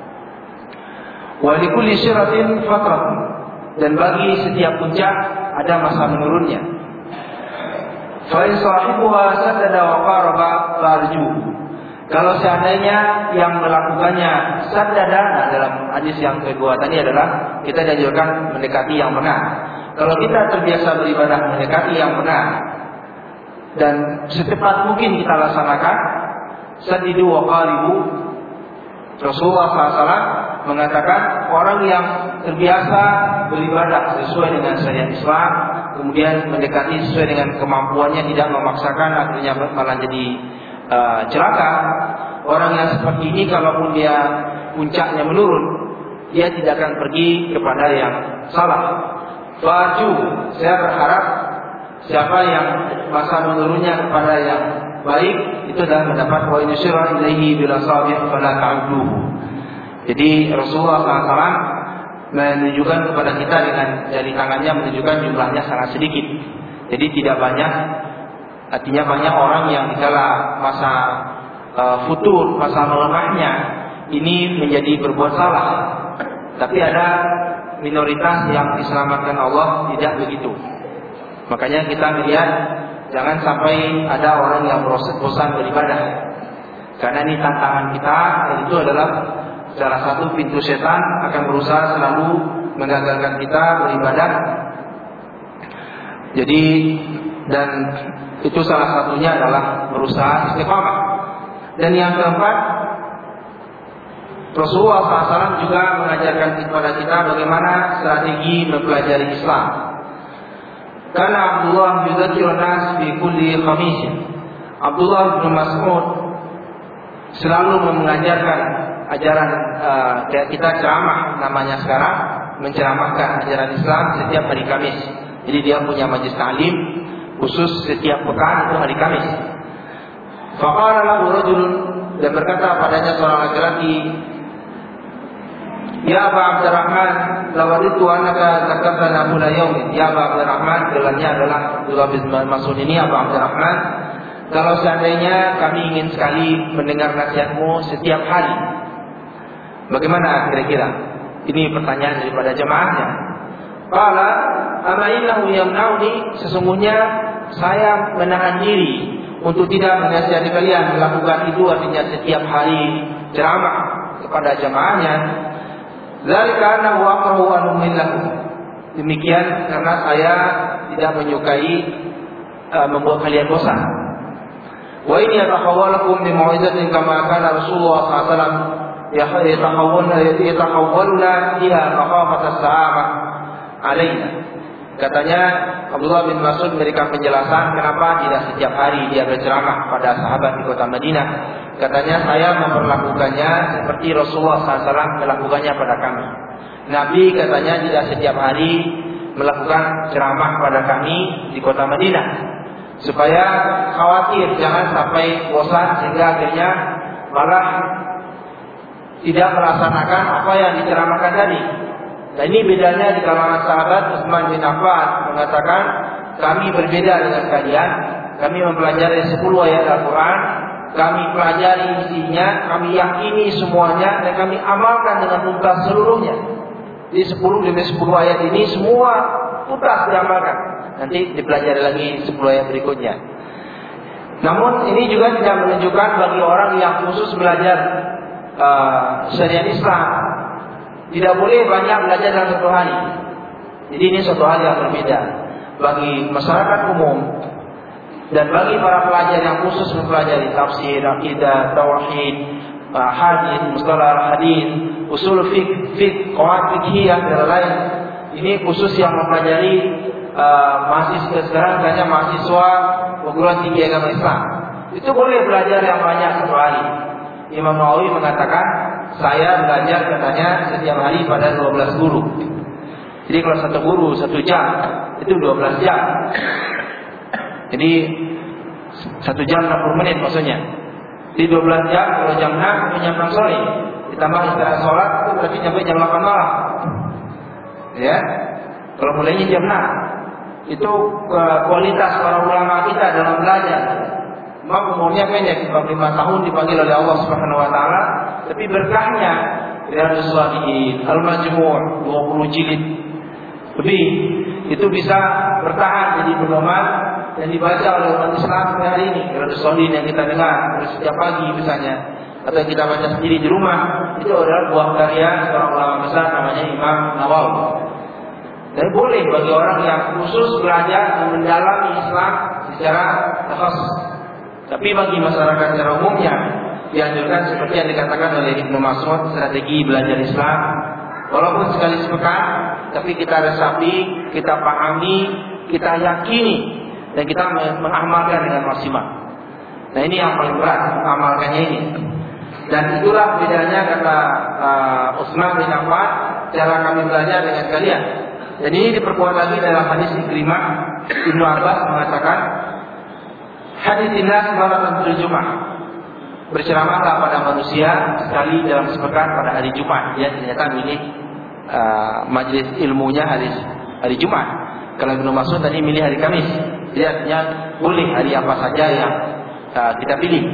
Wa likulli syiratin fatrah. Dan bagi setiap puncak ada masa menurunnya. Fa in sahibuha sadada wa qaraba farju. Kalau seandainya yang melakukannya sadada, nah dalam hadis yang kedua tadi adalah kita dianjurkan mendekati yang benar. Kalau kita terbiasa beribadah mendekati yang benar dan secepat mungkin kita laksanakan, sadidu wa qaribu. Rasulullah shallallahu alaihi wasallam mengatakan orang yang terbiasa beribadah sesuai dengan syariat Islam, kemudian mendekati sesuai dengan kemampuannya, tidak memaksakan, akhirnya malah jadi uh, celaka. Orang yang seperti ini kalaupun dia puncaknya menurun, dia tidak akan pergi kepada yang salah. Faju, saya berharap siapa yang masa menurunnya kepada yang baik itu adalah mendapat wa insyira ilaihi bila sabih fala ta'uduhu. Jadi Rasulullah shallallahu alaihi wasallam menunjukkan kepada kita dengan jari tangannya, menunjukkan jumlahnya sangat sedikit. Jadi tidak banyak, artinya banyak orang yang di kala masa uh, futur, masa melemahnya ini menjadi berbuat salah. Tapi ada minoritas yang diselamatkan Allah tidak begitu. Makanya kita melihat jangan sampai ada orang yang bosan beribadah. Karena ini tantangan kita, dan itu adalah salah satu pintu setan akan berusaha selalu menggagalkan kita beribadah. Jadi dan itu salah satunya adalah berusaha istiqamah. Dan yang keempat, Rasulullah shallallahu alaihi wasallam juga mengajarkan kepada kita bagaimana strategi mempelajari Islam. Karena Abdullah yudzakirun nas fi kulli khamis. Abdullah bin Mas'ud selalu mengajarkan ajaran uh, kita ceramah namanya sekarang, menceramahkan ajaran Islam setiap hari Kamis. Jadi dia punya majelis ta'lim khusus setiap pekan itu hari Kamis. Faqala lahu rajulun, dan berkata padanya seorang laki-laki, "Ya Aba Abdurrahman, lawaditu annaka zakartana kulla yaumin." Ya Aba Abdurrahman, gelarnya adalah Abdullah bin Mas'ud ini, Aba Abdurrahman, kalau seandainya kami ingin sekali mendengar nasihatmu setiap hari, bagaimana kira-kira? Ini pertanyaan daripada jemaahnya. Qala ama innahu yamna'uni, sesungguhnya saya menahan diri untuk tidak menasihati kalian melakukan itu, artinya setiap hari ceramah kepada jemaahnya. Dzalika annahu aqrahu an umillahu, demikian karena saya tidak menyukai uh, membuat kalian bosan. Wa inni atakhawwalakum bi mau'izatin kama kana Rasulullah sallallahu alaihi wasallam yatakhawwaluna yatakhawwaluna fiha makhafata as-sa'amah alaina. Katanya Abdullah bin Mas'ud memberikan penjelasan kenapa tidak setiap hari dia berceramah pada sahabat di kota Madinah. Katanya saya memperlakukannya seperti Rasulullah sallallahu alaihi wasallam melakukannya pada kami. Nabi katanya tidak setiap hari melakukan ceramah pada kami di kota Madinah, supaya khawatir jangan sampai bosan sehingga akhirnya malah tidak melaksanakan apa yang diceramahkan tadi. Dan ini bedanya di kalangan sahabat. Utsman bin Affan mengatakan, kami berbeda dengan kalian. Kami mempelajari sepuluh ayat Al-Quran, kami pelajari isinya, kami yakini semuanya, dan kami amalkan dengan tuntas seluruhnya. Di sepuluh demi sepuluh ayat ini semua tuntas diamalkan. Nanti dipelajari lagi sepuluh ayat berikutnya. Namun ini juga tidak menunjukkan bagi orang yang khusus belajar uh, syariat Islam tidak boleh banyak belajar dalam satu hari. Jadi ini satu hal yang berbeda bagi masyarakat umum dan bagi para pelajar yang khusus mempelajari tafsir, akidah, tauhid, hadis, mustalah hadis, usul fiqh, fiqh, qawaid fiqhiyah dan lain. Ini khusus yang mempelajari uh, mahasiswa sekarang, hanya mahasiswa perguruan tinggi agama Islam. Itu boleh belajar yang banyak satu hari. Imam Nawawi mengatakan, saya belajar katanya setiap hari pada dua belas guru. Jadi kalau satu guru satu jam, itu dua belas jam. Jadi satu jam enam puluh menit maksudnya. Di dua belas jam, kalau jam enam sampai jam enam sore, ditambah istirahat sholat, itu berarti sampai jam delapan malam. Ya, kalau mulainya jam enam, itu kualitas para ulama kita dalam belajar. Memang umurnya pendek, empat puluh lima tahun dipanggil oleh Allah Subhanahu wa taala, tapi berkahnya Riyadhus Shalihin, Al-Majmu' dua puluh jilid lebih itu bisa bertahan jadi pedoman dan dibaca oleh umat Islam sampai hari ini. Riyadhus Shalihin yang kita dengar setiap pagi misalnya, atau yang kita baca sendiri di rumah, itu adalah buah karya seorang ulama besar namanya Imam Nawawi. Dan boleh bagi orang yang khusus belajar dan mendalami Islam secara khusus. Tapi bagi masyarakat secara umumnya dianjurkan seperti yang dikatakan oleh Ibnu Mas'ud, strategi belajar Islam walaupun sekali sepekan, tapi kita resapi, kita pahami, kita yakini, dan kita mengamalkan dengan maksimal. Nah ini yang paling berat, mengamalkannya ini. Dan itulah bedanya kata uh, Utsman bin Affan, cara kami belajar dengan kalian. Dan ini diperkuat lagi dalam hadis Ikrimah. Ibnu Abbas mengatakan, hadits nas maratan fil Jumat. Berceramahlah pada manusia sekali dalam sepekan pada hari Jumat. Dia ternyata milih uh, majelis ilmunya hari hari Jumat. Kalau Ibnu Mas'ud tadi milih hari Kamis. Dia artinya boleh hari apa saja yang uh, kita pilih.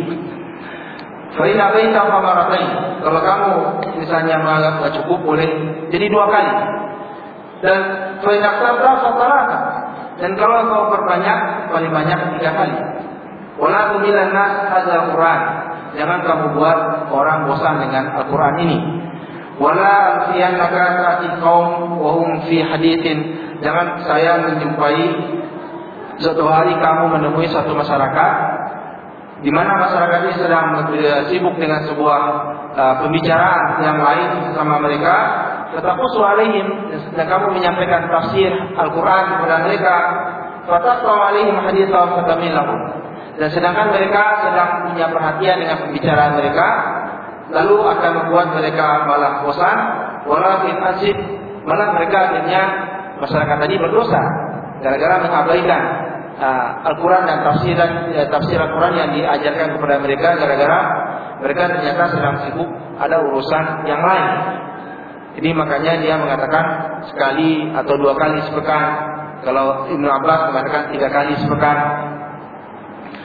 Fa in abaita fa maratain. Kalau kamu misalnya menganggap tidak cukup, boleh jadi dua kali. Dan fa in aktsarta fa thalatha. Dan kalau kau perbanyak, paling banyak tiga kali. Wala tumilan nas hadzal Quran. Jangan kamu buat orang bosan dengan Al-Quran ini. Wala alfiyannaka ta'ti qaum wa hum fi haditsin. Jangan saya menjumpai suatu hari kamu menemui satu masyarakat di mana masyarakat ini sedang sibuk dengan sebuah uh, pembicaraan yang lain sama mereka. Tetapusu alaihim, dan kamu menyampaikan tafsir Al-Quran kepada mereka. Fataqtu alaihim haditsan fatamilahum. Dan sedangkan mereka sedang punya perhatian dengan pembicaraan mereka, lalu akan membuat mereka malah bosan, walakin asib, malah mereka akhirnya masyarakat tadi berdosa gara-gara mengabaikan uh, Al-Quran dan tafsiran uh, tafsir Al-Quran yang diajarkan kepada mereka, gara-gara mereka ternyata sedang sibuk ada urusan yang lain. Jadi makanya dia mengatakan sekali atau dua kali sepekan. Kalau Ibnu Abbas mengatakan tiga kali sepekan.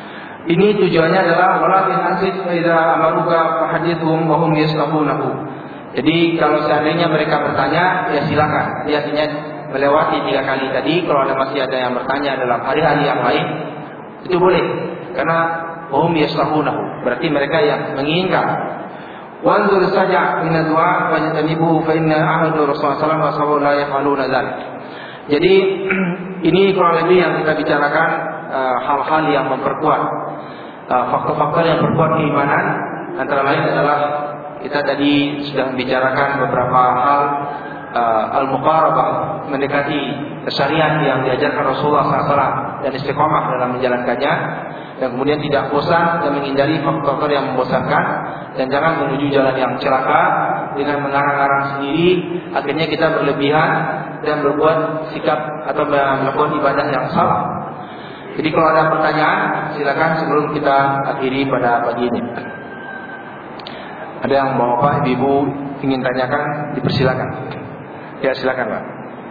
Ini tujuannya adalah walakin asid idza amaruka fahadithum wa hum yastahunahu. Jadi kalau seandainya mereka bertanya, ya silakan. Dia artinya melewati tiga kali tadi. Kalau ada masih ada yang bertanya dalam hari-hari yang lain, itu boleh. Karena hum yastahunahu, berarti mereka yang menginginkan. Wanzur saja min ad-du'a wa jatanibu fa inna ahadu Rasulullah sallallahu alaihi wasallam la yaf'aluna dzalik. Jadi ini kurang lebih yang kita bicarakan uh, hal-hal yang memperkuat uh, faktor-faktor yang memperkuat keimanan. Antara lain adalah kita tadi sudah membicarakan beberapa hal uh, al-muqarabah, mendekati syariat yang diajarkan Rasulullah shallallahu alaihi wasallam dan istiqomah dalam menjalankannya, dan kemudian tidak bosan dan menghindari faktor-faktor yang membosankan, dan jangan menuju jalan yang celaka dengan mengarang-arang sendiri, akhirnya kita berlebihan dan berbuat sikap atau melakukan ibadah yang salah. Jadi kalau ada pertanyaan, silakan sebelum kita akhiri pada pagi ini. Ada yang bapak, ibu ingin tanyakan, dipersilakan. Ya silakan Pak.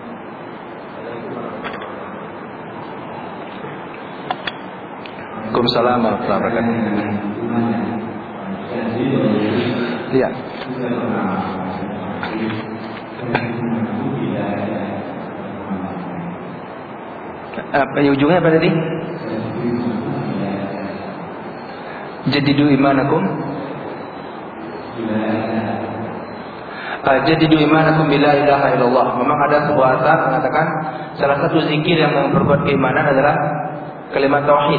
Waalaikumsalam warahmatullahi wabarakatuh. Iya. Apa ujungnya apa tadi? Jadidu imanakum. Jadidu imanakum bila ilaha illallah. Memang ada sebuah asar mengatakan salah satu zikir yang memperkuat keimanan adalah kalimat tauhid.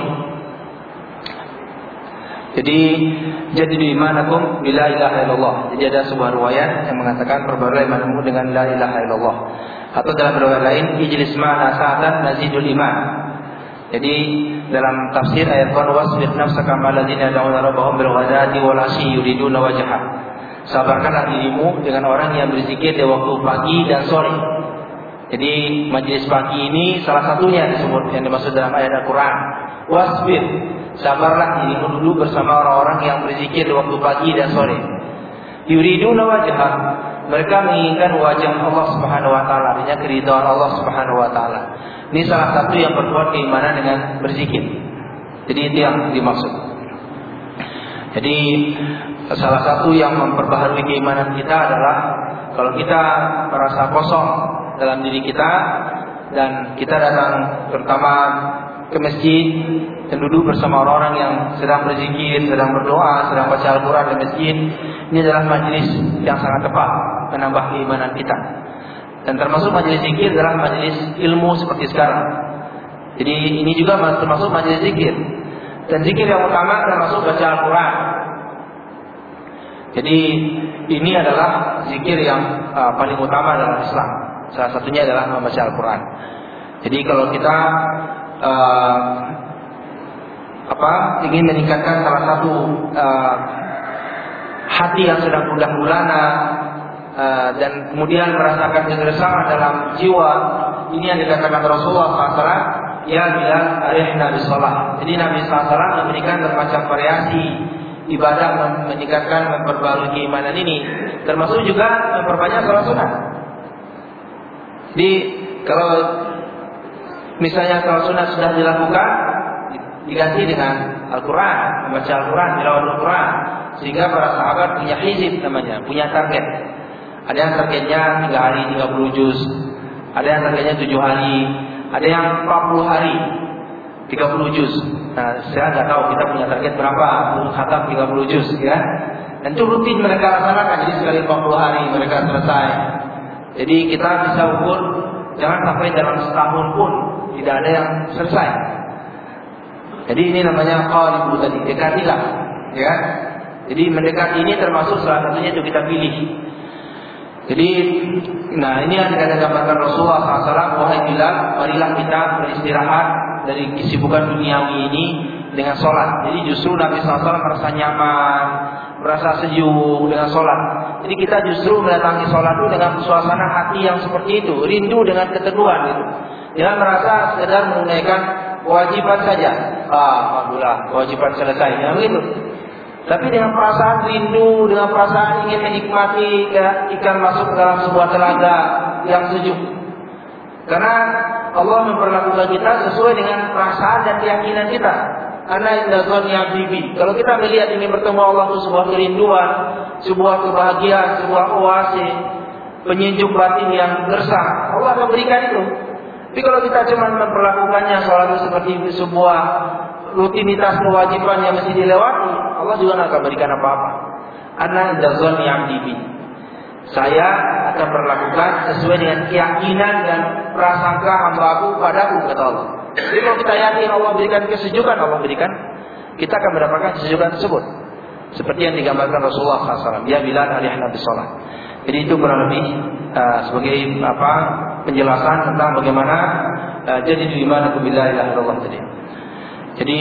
Jadi jadidu imanakum bila ilaha illallah. Jadi ada sebuah riwayat yang mengatakan perbarui imanmu dengan la ilaha illallah. Atau dalam riwayat lain ijlis ma'ana sa'atan nazidul iman. Jadi dalam tafsir ayat qad wasbir nafsaka ma'al ladzina yad'una rabbahum bil ghadati wal 'ashyi yuriduna wajhah. Sabarkanlah dirimu dengan orang yang berzikir di waktu pagi dan sore. Jadi majelis pagi ini salah satunya disebut yang dimaksud dalam ayat Al-Qur'an. Wasbir, sabarlah dirimu dulu bersama orang-orang yang berzikir di waktu pagi dan sore. Yuriduna wajhah, mereka menginginkan wajah Allah Subhanahu wa taala, artinya keridhaan Allah Subhanahu wa taala. Ini salah satu yang berkuat keimanan dengan berzikir. Jadi itu yang dimaksud. Jadi salah satu yang memperbaharui keimanan kita adalah kalau kita merasa kosong dalam diri kita dan kita datang terutama ke masjid dan duduk bersama orang-orang yang sedang berzikir, sedang berdoa, sedang baca Al-Quran di masjid. Ini adalah majelis yang sangat tepat menambah keimanan kita. Dan termasuk majelis zikir adalah majelis ilmu seperti sekarang. Jadi ini juga termasuk majelis zikir. Dan zikir yang utama termasuk baca Al-Quran. Jadi ini adalah zikir yang uh, paling utama dalam Islam. Salah satunya adalah membaca Al-Quran. Jadi kalau kita uh, apa ingin meningkatkan salah satu uh, hati yang sedang gundah gulana uh, dan kemudian merasakan kegelisahan dalam jiwa, ini yang dikatakan Rasulullah shallallahu alaihi wasallam, ya Bilal arihna bisalah. Jadi Nabi shallallahu alaihi wasallam memberikan bermacam variasi ibadah meningkatkan, memperbarui keimanan ini, termasuk juga memperbanyak salat sunat. Jadi kalau misalnya salat sunat sudah dilakukan, diganti dengan Al-Quran, membaca Al-Quran, tilawah Al-Quran, sehingga para sahabat punya hizib namanya, punya target. Ada yang targetnya tiga hari tiga puluh juz, ada yang targetnya tujuh hari, ada yang empat puluh hari tiga puluh juz. Nah, saya nggak tahu kita punya target berapa untuk khatam tiga puluh juz, ya. Dan itu rutin mereka laksanakan, jadi sekali empat puluh hari mereka selesai. Jadi kita bisa ukur, jangan sampai dalam setahun pun tidak ada yang selesai. Jadi ini namanya qalib tadi, dekatilah, ya. Jadi mendekati ini termasuk salah satunya itu kita pilih. Jadi, nah ini yang dikatakan Rasulullah shallallahu alaihi wasallam, wahai Bilal, marilah kita beristirahat dari kesibukan duniawi ini dengan sholat. Jadi justru Nabi shallallahu alaihi wasallam merasa nyaman, merasa sejuk dengan sholat. Jadi kita justru mendatangi sholat itu dengan suasana hati yang seperti itu, rindu dengan keteguhan itu. Jangan merasa sekedar menunaikan kewajiban saja. Ah, alhamdulillah, kewajiban selesai. Ya begitu. Tapi dengan perasaan rindu, dengan perasaan ingin menikmati ya, ikan masuk ke dalam sebuah telaga yang sejuk. Karena Allah memperlakukan kita sesuai dengan perasaan dan keyakinan kita. Ana inda dhanni 'abdi bi. Kalau kita melihat ini bertemu Allah itu sebuah kerinduan, sebuah kebahagiaan, sebuah oase, penyejuk batin yang gersang, Allah akan berikan itu. Tapi kalau kita cuma memperlakukannya sholat itu seperti sebuah rutinitas kewajiban yang mesti dilewati, Allah juga tidak akan berikan apa-apa. Ana inda dhanni 'abdi bi. Saya akan berlakukan sesuai dengan keyakinan dan prasangka hamba-Ku padaku, kata Allah. Jadi kalau kita yakin Allah berikan kesejukan, Allah berikan, kita akan mendapatkan kesejukan tersebut. Seperti yang digambarkan Rasulullah shallallahu alaihi wasallam. Ya Bilal, alihna bisalah. Jadi itu kurang lebih uh, sebagai apa penjelasan tentang bagaimana uh, jadi iman kepada la ilaha illallah tadi. Jadi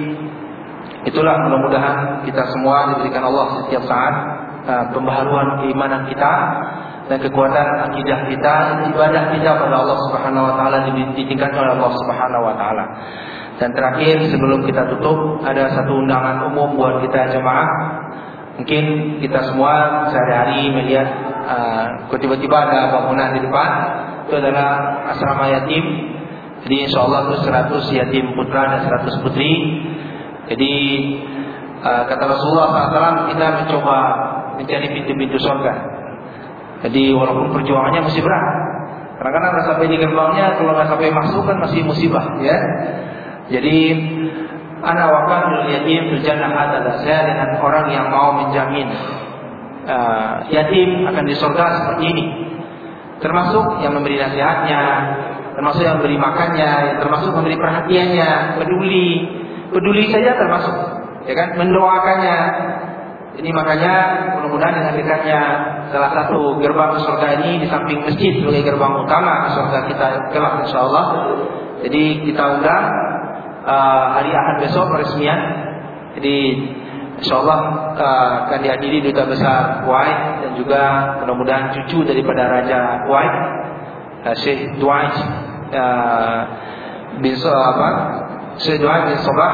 itulah mudah-mudahan kita semua diberikan Allah setiap saat uh, pembaharuan keimanan kita dan kekuatan akidah kita, ibadah kita pada Allah Subhanahu wa taala ditingkatkan oleh Allah Subhanahu wa taala. Dan terakhir sebelum kita tutup, ada satu undangan umum buat kita jemaah. Mungkin kita semua sehari-hari melihat uh, tiba-tiba ada bangunan di depan, itu adalah asrama yatim. Jadi insyaallah itu seratus yatim putra dan seratus putri. Jadi uh, kata Rasulullah shallallahu alaihi wasallam, kita mencoba mencari pintu-pintu surga. Jadi walaupun perjuangannya masih berat, karena kan nggak sampai di gerbangnya, kalau nggak sampai masuk kan masih musibah, ya. Jadi ana waqafil yatim fil jannah adalah saya dengan orang yang mau menjamin uh, yatim akan di surga seperti ini, termasuk yang memberi nasihatnya, termasuk yang memberi makannya, yang termasuk memberi perhatiannya, peduli, peduli saja termasuk, ya kan, mendoakannya. Ini makanya mudah-mudahan dengan dekatnya salah satu gerbang ke surga ini di samping masjid sebagai gerbang utama ke surga kita kelak insyaallah. Jadi kita undang uh, hari Ahad besok peresmian. Jadi insyaallah uh, akan dihadiri Duta Besar Kuwait dan juga mudah-mudahan cucu daripada Raja Kuwait, uh, Syekh Duait uh, bin apa? Syekh Duait bin Sabah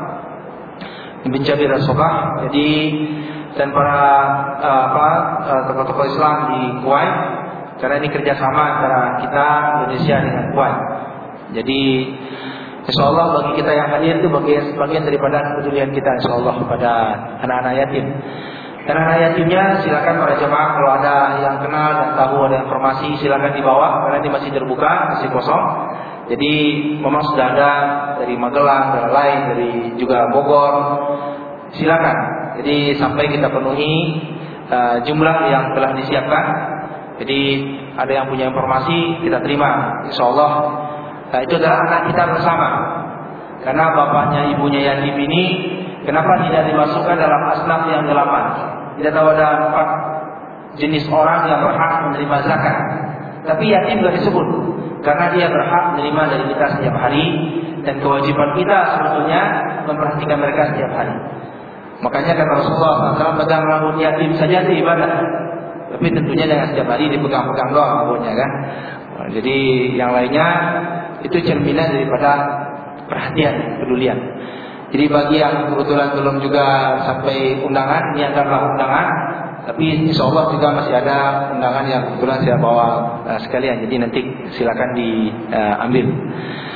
bin Jabir As-Sabah. Jadi dan para uh, apa uh, tokoh-tokoh Islam di Kuwait, karena ini kerjasama antara kita Indonesia dengan Kuwait. Jadi insyaallah bagi kita yang hadir itu bagian bagian daripada kepedulian kita insyaallah kepada anak-anak yatim. Dan anak yatimnya silakan para jemaah kalau ada yang kenal dan tahu ada informasi silakan dibawa, karena ini masih terbuka, masih kosong. Jadi memang sudah ada dari Magelang, dari lain, dari juga Bogor. Silakan. Jadi sampai kita penuhi uh, jumlah yang telah disiapkan. Jadi ada yang punya informasi kita terima, insyaallah. Nah, itu adalah anak kita bersama. Karena bapaknya ibunya yatim ini, kenapa tidak dimasukkan dalam asnaf yang delapan? Tidak tahu ada empat jenis orang yang berhak menerima zakat, tapi yatim tidak disebut, karena dia berhak menerima dari kita setiap hari, dan kewajiban kita sebetulnya memperhatikan mereka setiap hari. Makanya kata Rasulullah shallallahu alaihi wasallam, pegang rambut yatim saja itu ibadah. Tapi tentunya jangan setiap hari dipegang-pegang doang rambutnya kan. Jadi yang lainnya itu cerminan daripada perhatian, kepedulian. Jadi bagi yang kebetulan belum juga sampai undangan, ini adalah undangan. Tapi insya Allah juga masih ada undangan yang kebetulan saya bawa uh, sekalian. Jadi nanti silakan diambil. Uh,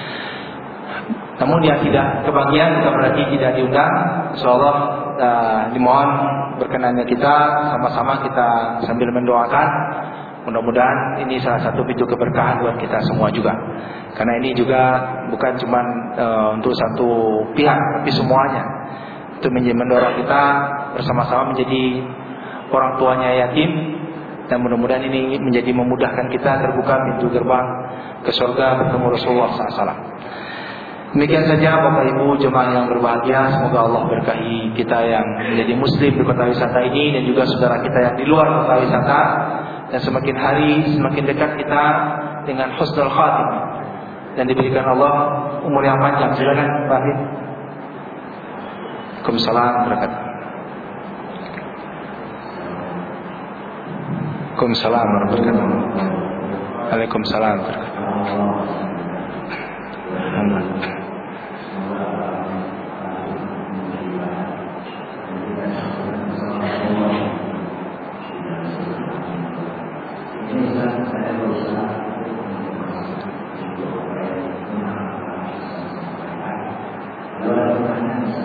Namun yang tidak kebagian bukan berarti tidak diundang. Insyaallah uh, dimohon berkenannya kita sama-sama kita sambil mendoakan. Mudah-mudahan ini salah satu pintu keberkahan buat kita semua juga. Karena ini juga bukan cuma uh, untuk satu pihak, tapi semuanya. Itu menjadi mendorong kita bersama-sama menjadi orang tuanya yatim. Dan mudah-mudahan ini menjadi memudahkan kita terbuka pintu gerbang ke surga bertemu Rasulullah shallallahu alaihi wasallam. Demikian saja Bapak Ibu jemaah yang berbahagia, semoga Allah berkahi kita yang menjadi muslim di kota wisata ini dan juga saudara kita yang di luar kota wisata, dan semakin hari semakin dekat kita dengan husnul khatimah dan diberikan Allah umur yang panjang. Silakan Pak Hid. Waalaikumsalam warahmatullahi wabarakatuh. Waalaikumsalam warahmatullahi wabarakatuh. Waalaikumsalam warahmatullahi wabarakatuh. Alhamdulillah. Saya berusaha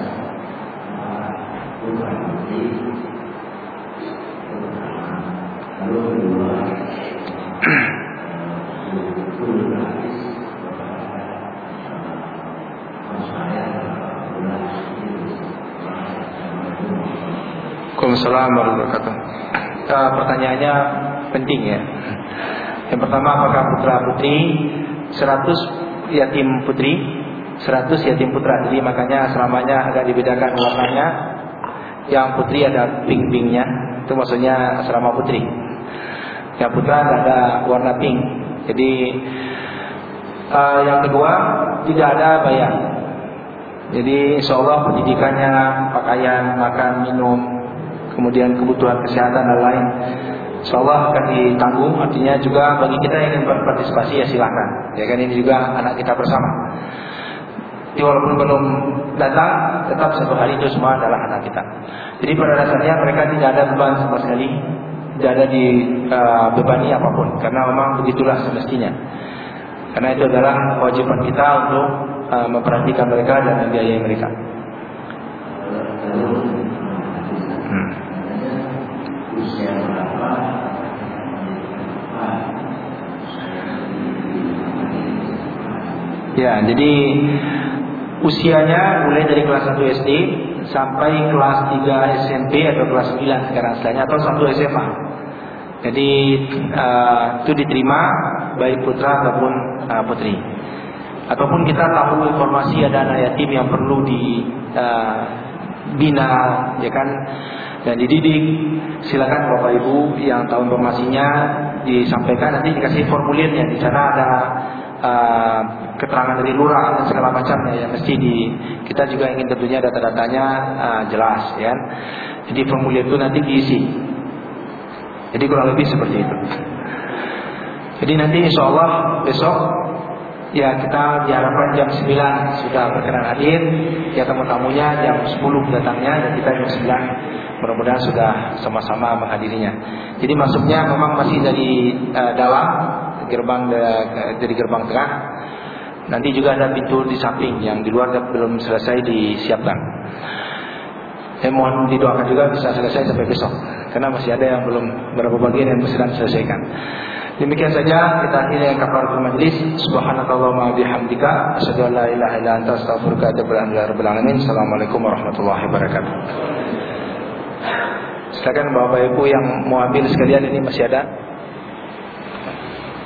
Waalaikumsalam warahmatullahi wabarakatuh. Uh, pertanyaannya penting ya. Yang pertama, apakah putra putri seratus yatim putri, seratus yatim putra. Jadi makanya selamanya agak dibedakan warnanya. Yang putri ada pink-pinknya, itu maksudnya asrama putri. Yang putra ada warna pink. Jadi uh, yang kedua, tidak ada bayar. Jadi insya Allah pendidikannya, pakaian, makan, minum, kemudian kebutuhan kesehatan dan lain, insya Allah akan ditanggung. Artinya juga bagi kita yang ingin berpartisipasi ya silakan. Ya kan, ini juga anak kita bersama. Jadi walaupun belum datang, tetap satu hari itu semua adalah anak kita. Jadi pada dasarnya mereka tidak ada beban sama sekali, tidak ada dibebani uh, apapun, karena memang begitulah semestinya. Karena itu adalah kewajiban kita untuk uh, memperhatikan mereka dan membiayai mereka. Hmm. Ya, jadi usianya mulai dari kelas satu S D sampai kelas tiga S M P atau kelas sembilan sekarang istilahnya, atau satu S M A. Jadi uh, itu diterima baik putra ataupun uh, putri. Ataupun kita tahu informasi ada anak yatim yang perlu dibina, uh, ya kan, dan dididik, silakan Bapak Ibu yang tahu informasinya disampaikan, nanti dikasih formulirnya. Di sana ada uh, keterangan dari lurah dan segala macamnya yang mesti di, kita juga ingin tentunya data-datanya uh, jelas, ya. Jadi formulir itu nanti diisi. Jadi kurang lebih seperti itu. Jadi nanti insya Allah besok ya kita diharapkan jam sembilan sudah berkenan hadir. Ya tamu-tamunya jam sepuluh datangnya, dan kita jam sembilan mudah-mudahan sudah sama-sama menghadirinya. Jadi masuknya memang masih dari uh, dalam gerbang de, dari gerbang tengah. Nanti juga ada pintu di samping yang di luar belum selesai disiapkan. Saya mohon didoakan juga bisa selesai sampai besok, karena masih ada yang belum beberapa bagian yang mesti diselesaikan. Demikian saja kita akhiri yang kafaratul majlis. Subhanakallahumma bihamdika asyhadu an la ilaha illa anta astaghfiruka wa atubu ilaik. Assalamualaikum warahmatullahi wabarakatuh. Silakan Bapak Ibu yang mau ambil sekalian, ini masih ada.